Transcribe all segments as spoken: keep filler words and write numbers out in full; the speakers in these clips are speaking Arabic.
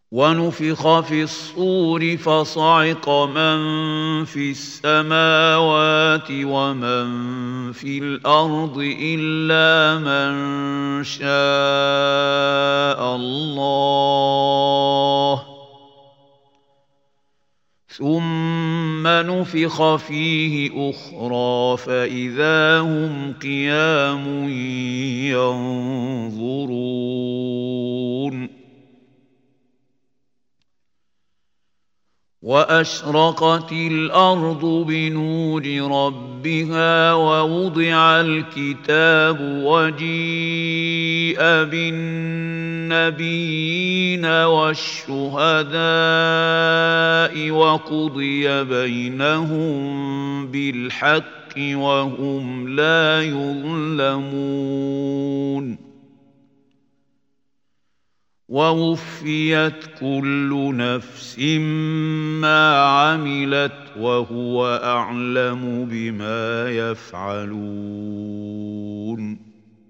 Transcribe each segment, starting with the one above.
ونفخ في الصور فصعق من في السماوات ومن في الأرض إلا من شاء الله ثم نفخ فيه أخرى فإذا هم قيام ينظرون وأشرقت الأرض بنور ربها ووضع الكتاب وجيء بالنبيين والشهداء وقضي بينهم بالحق وهم لا يظلمون ووفيت كل نفس ما عملت وهو أعلم بما يفعلون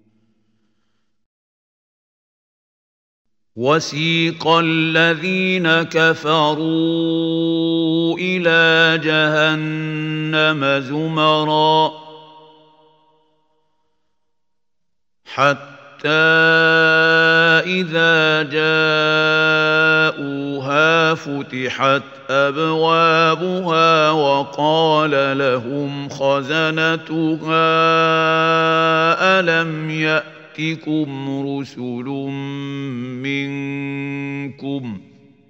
وسيق الذين كفروا إلى جهنم زمرا حتى حتى إذا جاءوها فتحت أبوابها وقال لهم خزنتها ألم يأتكم رسل منكم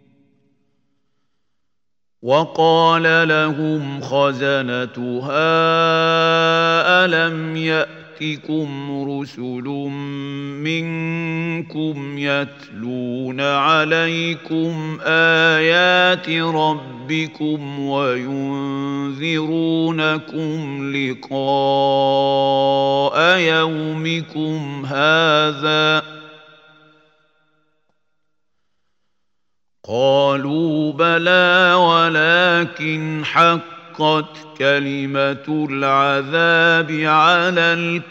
وقال لهم خزنتها ألم يأتكم يأتكم رسل منكم يتلون عليكم آيات ربكم وينذرونكم لقاء يومكم هذا قالوا بلى ولكن حق حقت كلمة العذاب على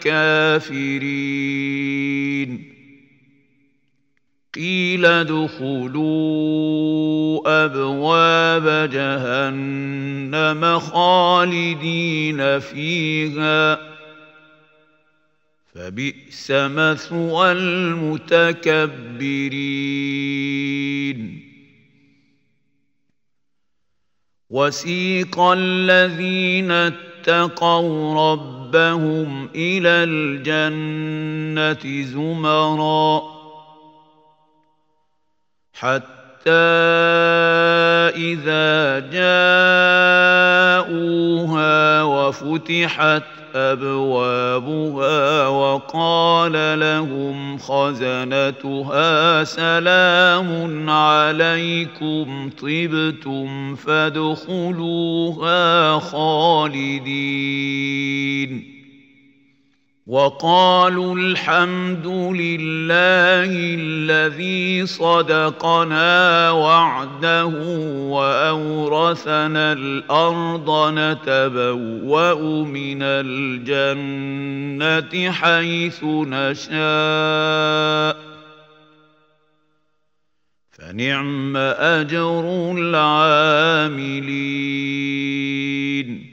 الكافرين قيل ادخلوا أبواب جهنم خالدين فيها فبئس مثوى المتكبرين وسيق الذين اتقوا ربهم إلى الجنة زمرا حتى إذا جاءوها وفتحت أبوابها وقال لهم خزنتها سلام عليكم طبتم فادخلوها خالدين وقالوا الحمد لله الذي صدقنا وعده وأورثنا الأرض نتبوأ من الجنة حيث نشاء فنعم أجر العاملين